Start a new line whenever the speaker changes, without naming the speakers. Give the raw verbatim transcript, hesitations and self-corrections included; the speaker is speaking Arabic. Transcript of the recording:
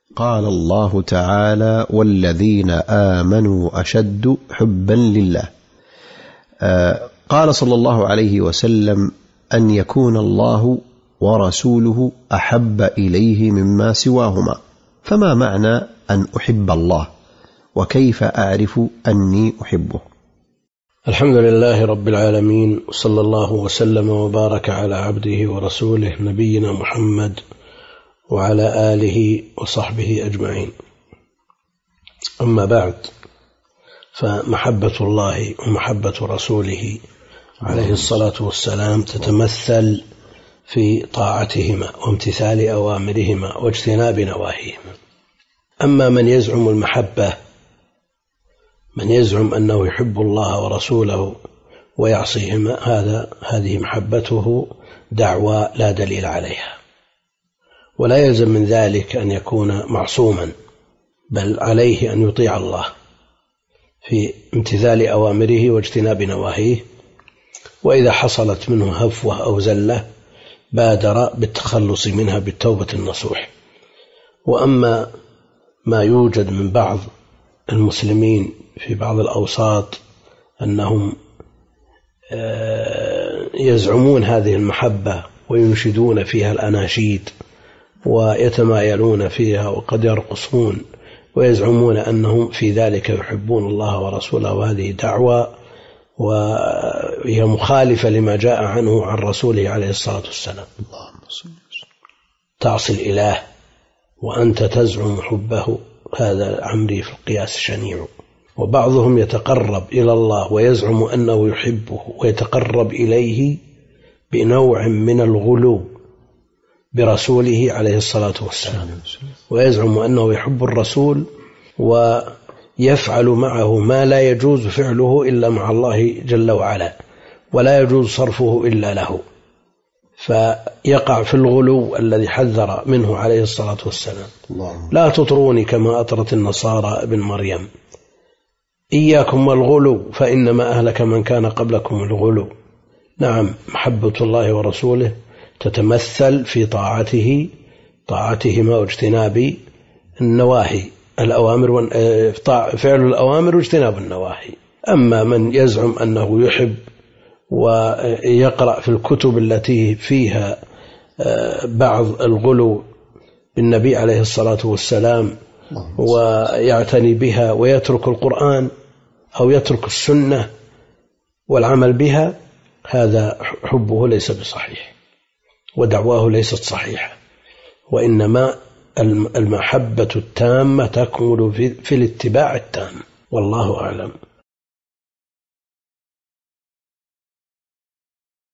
قال الله تعالى: والذين آمنوا أشد حبا لله. آه قال صلى الله عليه وسلم: أن يكون الله ورسوله أحب إليه مما سواهما. فما معنى أن أحب الله، وكيف أعرف أني أحبه؟
الحمد لله رب العالمين، وصلى الله وسلم وبارك على عبده ورسوله نبينا محمد وعلى آله وصحبه أجمعين. أما بعد، فمحبة الله ومحبة رسوله عليه الصلاة والسلام تتمثل في طاعتهما وامتثال أوامرهما واجتناب نواهيهما. أما من يزعم المحبة، من يزعم أنه يحب الله ورسوله ويعصيهما، هذا هذه محبته دعوى لا دليل عليها، ولا يلزم من ذلك أن يكون معصوما، بل عليه أن يطيع الله في امتثال أوامره واجتناب نواهيه، وإذا حصلت منه هفوة أو زلة بادر بالتخلص منها بالتوبة النصوح. وأما ما يوجد من بعض المسلمين في بعض الأوساط أنهم يزعمون هذه المحبة وينشدون فيها الأناشيد ويتمايلون فيها وقد يرقصون ويزعمون أنهم في ذلك يحبون الله ورسوله، وهذه دعوة وهي مخالفة لما جاء عنه عن رسوله عليه الصلاة والسلام. تعصي الإله وأنت تزعم حبه، هذا عمري في القياس شنيع. وبعضهم يتقرب إلى الله ويزعم أنه يحبه ويتقرب إليه بنوع من الغلو برسوله عليه الصلاة والسلام، ويزعم أنه يحب الرسول ويفعل معه ما لا يجوز فعله إلا مع الله جل وعلا، ولا يجوز صرفه إلا له، فيقع في الغلو الذي حذر منه عليه الصلاة والسلام. لا تطروني كما أطرت النصارى ابن مريم، إياكم والغلو فإنما أهلك من كان قبلكم الغلو. نعم، محبة الله ورسوله تتمثل في طاعته طاعتهما واجتناب النواهي، الأوامر فعل الأوامر واجتناب النواهي. أما من يزعم أنه يحب ويقرأ في الكتب التي فيها بعض الغلو بالنبي عليه الصلاة والسلام ويعتني بها ويترك القرآن أو يترك السنة والعمل بها، هذا حبه ليس بصحيح ودعواه ليست صحيحة، وإنما المحبة التامة تكمل في الاتباع التام، والله أعلم.